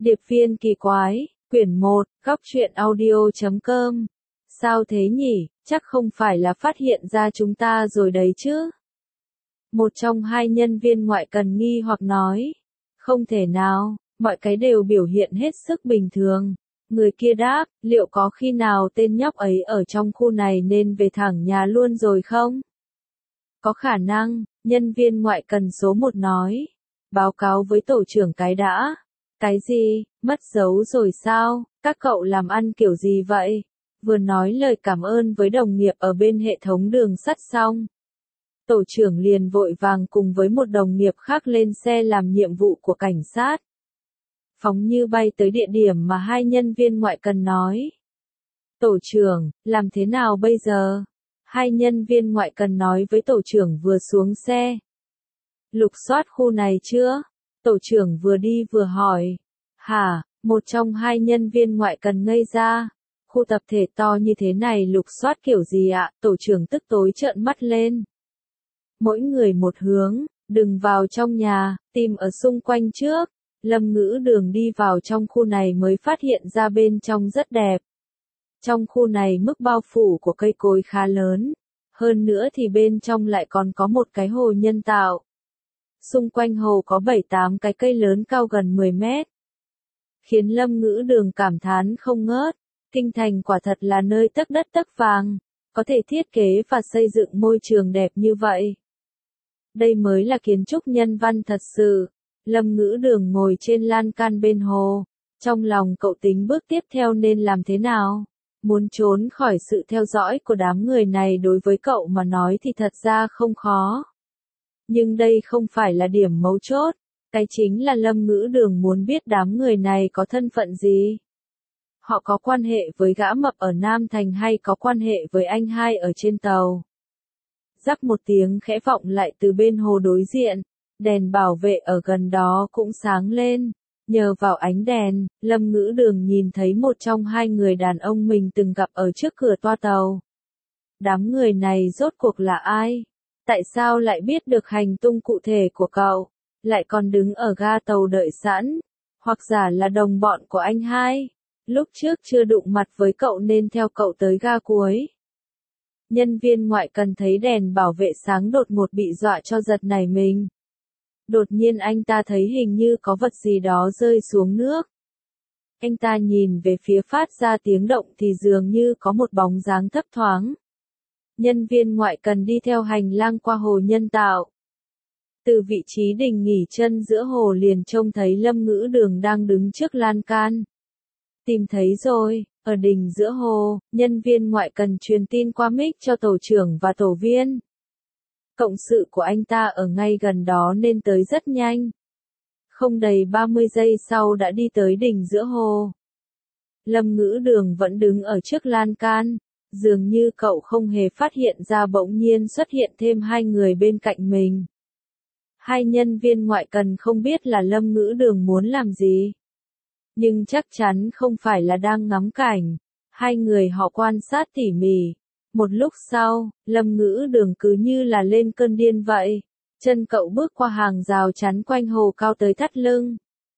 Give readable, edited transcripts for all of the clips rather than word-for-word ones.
Điệp viên kỳ quái, quyển 1, góc truyện audio.com. Sao thế nhỉ, chắc không phải là phát hiện ra chúng ta rồi đấy chứ? Một trong hai nhân viên ngoại cần nghi hoặc nói. Không thể nào, mọi cái đều biểu hiện hết sức bình thường. Người kia đáp, liệu có khi nào tên nhóc ấy ở trong khu này nên về thẳng nhà luôn rồi không? Có khả năng, nhân viên ngoại cần số 1 nói. Báo cáo với tổ trưởng cái đã. Cái gì, mất dấu rồi sao, các cậu làm ăn kiểu gì vậy? Vừa nói lời cảm ơn với đồng nghiệp ở bên hệ thống đường sắt xong. Tổ trưởng liền vội vàng cùng với một đồng nghiệp khác lên xe làm nhiệm vụ của cảnh sát. Phóng như bay tới địa điểm mà hai nhân viên ngoại cần nói. Tổ trưởng, làm thế nào bây giờ? Hai nhân viên ngoại cần nói với tổ trưởng vừa xuống xe. Lục soát khu này chưa? Tổ trưởng vừa đi vừa hỏi. Hả, một trong hai nhân viên ngoại cần ngây ra. Khu tập thể to như thế này lục soát kiểu gì ạ? Tổ trưởng tức tối trợn mắt lên. Mỗi người một hướng, đừng vào trong nhà, tìm ở xung quanh trước. Lâm Ngữ Đường đi vào trong khu này mới phát hiện ra bên trong rất đẹp. Trong khu này mức bao phủ của cây cối khá lớn. Hơn nữa thì bên trong lại còn có một cái hồ nhân tạo. Xung quanh hồ có 7-8 cái cây lớn cao gần 10 mét. Khiến Lâm Ngữ Đường cảm thán không ngớt. Kinh thành quả thật là nơi tấc đất tấc vàng. Có thể thiết kế và xây dựng môi trường đẹp như vậy. Đây mới là kiến trúc nhân văn thật sự. Lâm Ngữ Đường ngồi trên lan can bên hồ. Trong lòng cậu tính bước tiếp theo nên làm thế nào? Muốn trốn khỏi sự theo dõi của đám người này đối với cậu mà nói thì thật ra không khó. Nhưng đây không phải là điểm mấu chốt. Cái chính là Lâm Ngữ Đường muốn biết đám người này có thân phận gì. Họ có quan hệ với gã mập ở Nam Thành hay có quan hệ với anh hai ở trên tàu. Rắc một tiếng khẽ vọng lại từ bên hồ đối diện. Đèn bảo vệ ở gần đó cũng sáng lên. Nhờ vào ánh đèn, Lâm Ngữ Đường nhìn thấy một trong hai người đàn ông mình từng gặp ở trước cửa toa tàu. Đám người này rốt cuộc là ai? Tại sao lại biết được hành tung cụ thể của cậu? Lại còn đứng ở ga tàu đợi sẵn? Hoặc giả là đồng bọn của anh hai? Lúc trước chưa đụng mặt với cậu nên theo cậu tới ga cuối. Nhân viên ngoại cần thấy đèn bảo vệ sáng đột ngột bị dọa cho giật nảy mình. Đột nhiên anh ta thấy hình như có vật gì đó rơi xuống nước. Anh ta nhìn về phía phát ra tiếng động thì dường như có một bóng dáng thấp thoáng. Nhân viên ngoại cần đi theo hành lang qua hồ nhân tạo. Từ vị trí đình nghỉ chân giữa hồ liền trông thấy Lâm Ngữ Đường đang đứng trước lan can. Tìm thấy rồi, ở đỉnh giữa hồ, nhân viên ngoại cần truyền tin qua mic cho tổ trưởng và tổ viên. Cộng sự của anh ta ở ngay gần đó nên tới rất nhanh. Không đầy 30 giây sau đã đi tới đỉnh giữa hồ. Lâm Ngữ Đường vẫn đứng ở trước lan can. Dường như cậu không hề phát hiện ra bỗng nhiên xuất hiện thêm hai người bên cạnh mình. Hai nhân viên ngoại cần không biết là Lâm Ngữ Đường muốn làm gì. Nhưng chắc chắn không phải là đang ngắm cảnh. Hai người họ quan sát tỉ mỉ. Một lúc sau, Lâm Ngữ Đường cứ như là lên cơn điên vậy. Chân cậu bước qua hàng rào chắn quanh hồ cao tới thắt lưng.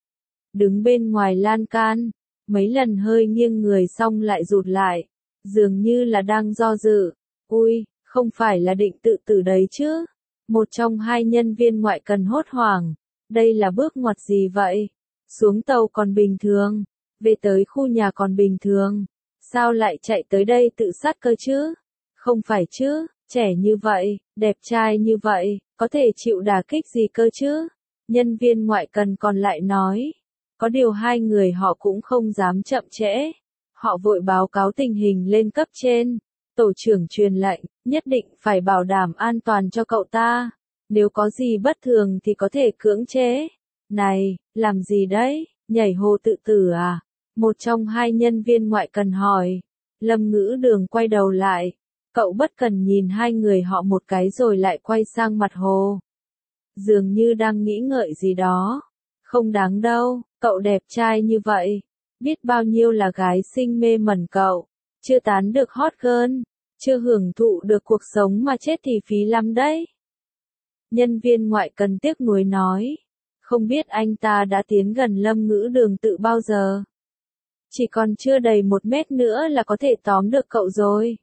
Đứng bên ngoài lan can, mấy lần hơi nghiêng người xong lại rụt lại. Dường như là đang do dự. Ui, không phải là định tự tử đấy chứ. Một trong hai nhân viên ngoại cần hốt hoảng. Đây là bước ngoặt gì vậy? Xuống tàu còn bình thường. Về tới khu nhà còn bình thường. Sao lại chạy tới đây tự sát cơ chứ? Không phải chứ, trẻ như vậy, đẹp trai như vậy, có thể chịu đả kích gì cơ chứ? Nhân viên ngoại cần còn lại nói. Có điều hai người họ cũng không dám chậm trễ. Họ vội báo cáo tình hình lên cấp trên. Tổ trưởng truyền lệnh, nhất định phải bảo đảm an toàn cho cậu ta. Nếu có gì bất thường thì có thể cưỡng chế. Này, làm gì đấy, nhảy hồ tự tử à? Một trong hai nhân viên ngoại cần hỏi. Lâm Ngữ Đường quay đầu lại. Cậu bất cần nhìn hai người họ một cái rồi lại quay sang mặt hồ. Dường như đang nghĩ ngợi gì đó. Không đáng đâu, cậu đẹp trai như vậy. Biết bao nhiêu là gái xinh mê mẩn cậu. Chưa tán được hot girl. Chưa hưởng thụ được cuộc sống mà chết thì phí lắm đấy. Nhân viên ngoại cần tiếc nuối nói. Không biết anh ta đã tiến gần Lâm Ngữ Đường tự bao giờ? Chỉ còn chưa đầy 1 mét nữa là có thể tóm được cậu rồi.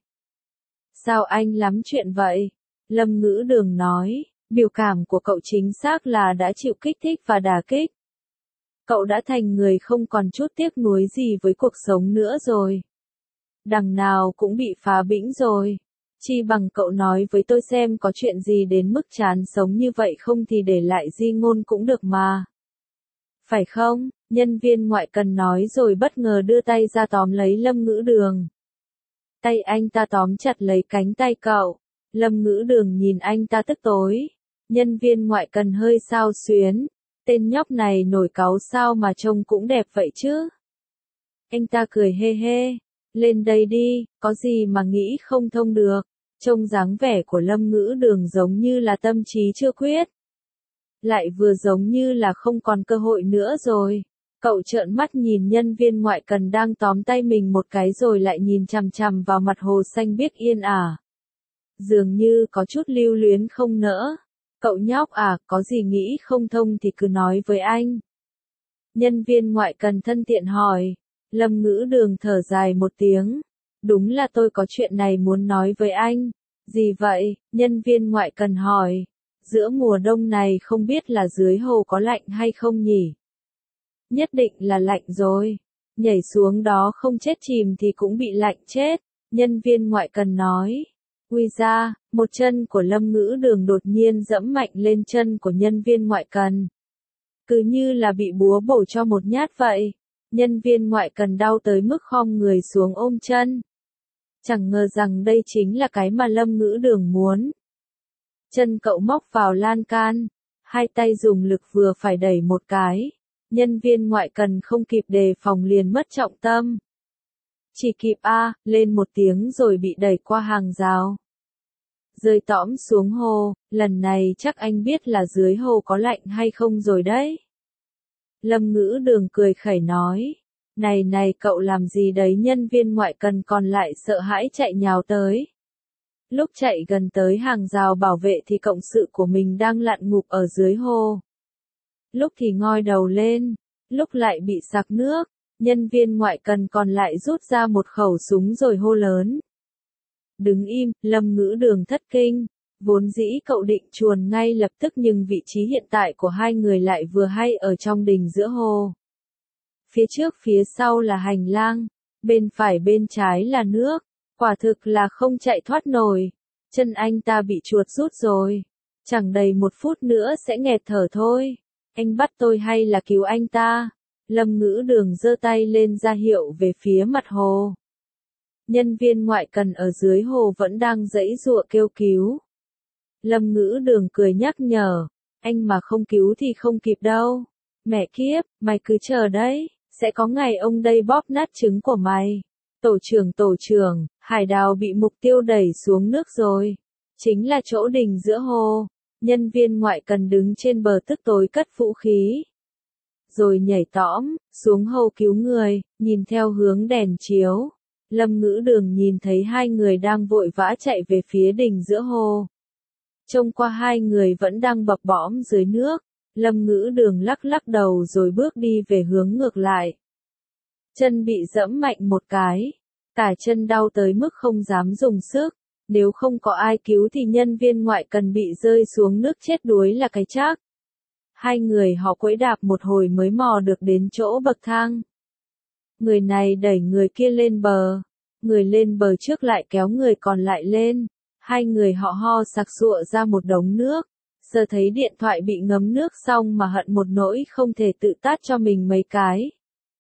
Sao anh lắm chuyện vậy? Lâm Ngữ Đường nói, biểu cảm của cậu chính xác là đã chịu kích thích và đả kích. Cậu đã thành người không còn chút tiếc nuối gì với cuộc sống nữa rồi. Đằng nào cũng bị phá bĩnh rồi. Chi bằng cậu nói với tôi xem có chuyện gì đến mức chán sống như vậy không thì để lại di ngôn cũng được mà. Phải không? Nhân viên ngoại cần nói rồi bất ngờ đưa tay ra tóm lấy Lâm Ngữ Đường. Tay anh ta tóm chặt lấy cánh tay cậu. Lâm Ngữ Đường nhìn anh ta tức tối. Nhân viên ngoại cần hơi xao xuyến. Tên nhóc này nổi cáu sao mà trông cũng đẹp vậy chứ? Anh ta cười hê hê. Lên đây đi, có gì mà nghĩ không thông được. Trông dáng vẻ của Lâm Ngữ Đường giống như là tâm trí chưa quyết. Lại vừa giống như là không còn cơ hội nữa rồi. Cậu trợn mắt nhìn nhân viên ngoại cần đang tóm tay mình một cái rồi lại nhìn chằm chằm vào mặt hồ xanh biếc yên ả. Dường như có chút lưu luyến không nỡ. Cậu nhóc à, có gì nghĩ không thông thì cứ nói với anh. Nhân viên ngoại cần thân thiện hỏi. Lâm Ngữ Đường thở dài một tiếng. Đúng là tôi có chuyện này muốn nói với anh. Gì vậy? Nhân viên ngoại cần hỏi. Giữa mùa đông này không biết là dưới hồ có lạnh hay không nhỉ? Nhất định là lạnh rồi. Nhảy xuống đó không chết chìm thì cũng bị lạnh chết. Nhân viên ngoại cần nói. Ui da, một chân của Lâm Ngữ Đường đột nhiên dẫm mạnh lên chân của nhân viên ngoại cần. Cứ như là bị búa bổ cho một nhát vậy. Nhân viên ngoại cần đau tới mức khom người xuống ôm chân. Chẳng ngờ rằng đây chính là cái mà Lâm Ngữ Đường muốn. Chân cậu móc vào lan can. Hai tay dùng lực vừa phải đẩy một cái. Nhân viên ngoại cần không kịp đề phòng liền mất trọng tâm. Chỉ kịp lên một tiếng rồi bị đẩy qua hàng rào. Rơi tõm xuống hồ, lần này chắc anh biết là dưới hồ có lạnh hay không rồi đấy. Lâm Ngữ Đường cười khẩy nói. Này cậu làm gì đấy? Nhân viên ngoại cần còn lại sợ hãi chạy nhào tới. Lúc chạy gần tới hàng rào bảo vệ thì cộng sự của mình đang lặn ngụp ở dưới hồ. Lúc thì ngoi đầu lên, lúc lại bị sặc nước. Nhân viên ngoại cần còn lại rút ra một khẩu súng rồi hô lớn. Đứng im, Lâm Ngữ Đường thất kinh. Vốn dĩ cậu định chuồn ngay lập tức nhưng vị trí hiện tại của hai người lại vừa hay ở trong đình giữa hồ. Phía trước phía sau là hành lang, bên phải bên trái là nước, quả thực là không chạy thoát nổi. Chân anh ta bị chuột rút rồi, chẳng đầy 1 phút nữa sẽ nghẹt thở thôi. Anh bắt tôi hay là cứu anh ta? Lâm Ngữ Đường giơ tay lên ra hiệu về phía mặt hồ. Nhân viên ngoại cần ở dưới hồ vẫn đang giãy giụa kêu cứu. Lâm Ngữ Đường cười nhắc nhở, anh mà không cứu thì không kịp đâu. Mẹ kiếp, mày cứ chờ đấy, sẽ có ngày ông đây bóp nát trứng của mày. Tổ trưởng, hải đào bị mục tiêu đẩy xuống nước rồi. Chính là chỗ đình giữa hồ. Nhân viên ngoại cần đứng trên bờ tức tối cất vũ khí. Rồi nhảy tõm, xuống hồ cứu người, nhìn theo hướng đèn chiếu. Lâm Ngữ Đường nhìn thấy hai người đang vội vã chạy về phía đình giữa hồ. Trông qua hai người vẫn đang bập bõm dưới nước. Lâm Ngữ Đường lắc lắc đầu rồi bước đi về hướng ngược lại. Chân bị giẫm mạnh một cái. Cả chân đau tới mức không dám dùng sức. Nếu không có ai cứu thì nhân viên ngoại cần bị rơi xuống nước chết đuối là cái chắc. Hai người họ quẫy đạp một hồi mới mò được đến chỗ bậc thang. Người này đẩy người kia lên bờ. Người lên bờ trước lại kéo người còn lại lên. Hai người họ ho sặc sụa ra một đống nước. Giờ thấy điện thoại bị ngấm nước xong mà hận một nỗi không thể tự tát cho mình mấy cái.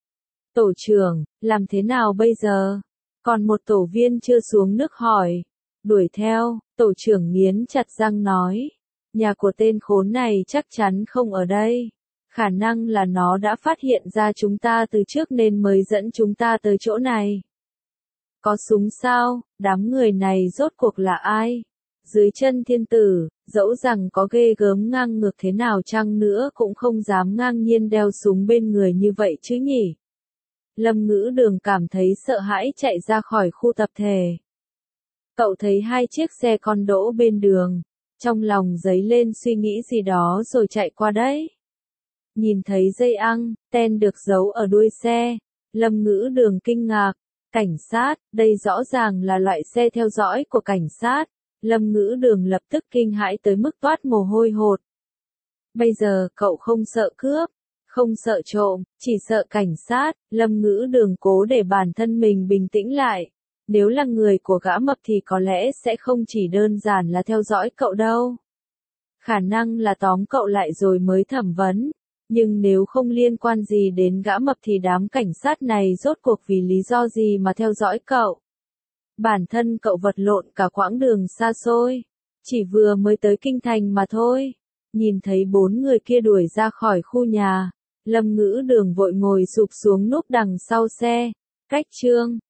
Tổ trưởng, làm thế nào bây giờ? Còn một tổ viên chưa xuống nước hỏi. Đuổi theo, tổ trưởng nghiến chặt răng nói. Nhà của tên khốn này chắc chắn không ở đây. Khả năng là nó đã phát hiện ra chúng ta từ trước nên mới dẫn chúng ta tới chỗ này. Có súng sao? Đám người này rốt cuộc là ai? Dưới chân thiên tử, dẫu rằng có ghê gớm ngang ngược thế nào chăng nữa cũng không dám ngang nhiên đeo súng bên người như vậy chứ nhỉ? Lâm Ngữ Đường cảm thấy sợ hãi chạy ra khỏi khu tập thể. Cậu thấy 2 chiếc xe con đỗ bên đường, trong lòng dấy lên suy nghĩ gì đó rồi chạy qua đấy. Nhìn thấy dây ten được giấu ở đuôi xe, Lâm Ngữ Đường kinh ngạc. Cảnh sát, đây rõ ràng là loại xe theo dõi của cảnh sát. Lâm Ngữ Đường lập tức kinh hãi tới mức toát mồ hôi hột. Bây giờ cậu không sợ cướp, không sợ trộm, chỉ sợ cảnh sát. Lâm Ngữ Đường cố để bản thân mình bình tĩnh lại. Nếu là người của gã mập thì có lẽ sẽ không chỉ đơn giản là theo dõi cậu đâu. Khả năng là tóm cậu lại rồi mới thẩm vấn. Nhưng nếu không liên quan gì đến gã mập thì đám cảnh sát này rốt cuộc vì lý do gì mà theo dõi cậu. Bản thân cậu vật lộn cả quãng đường xa xôi. Chỉ vừa mới tới kinh thành mà thôi. Nhìn thấy 4 người kia đuổi ra khỏi khu nhà. Lâm Ngữ Đường vội ngồi sụp xuống núp đằng sau xe. Cách chương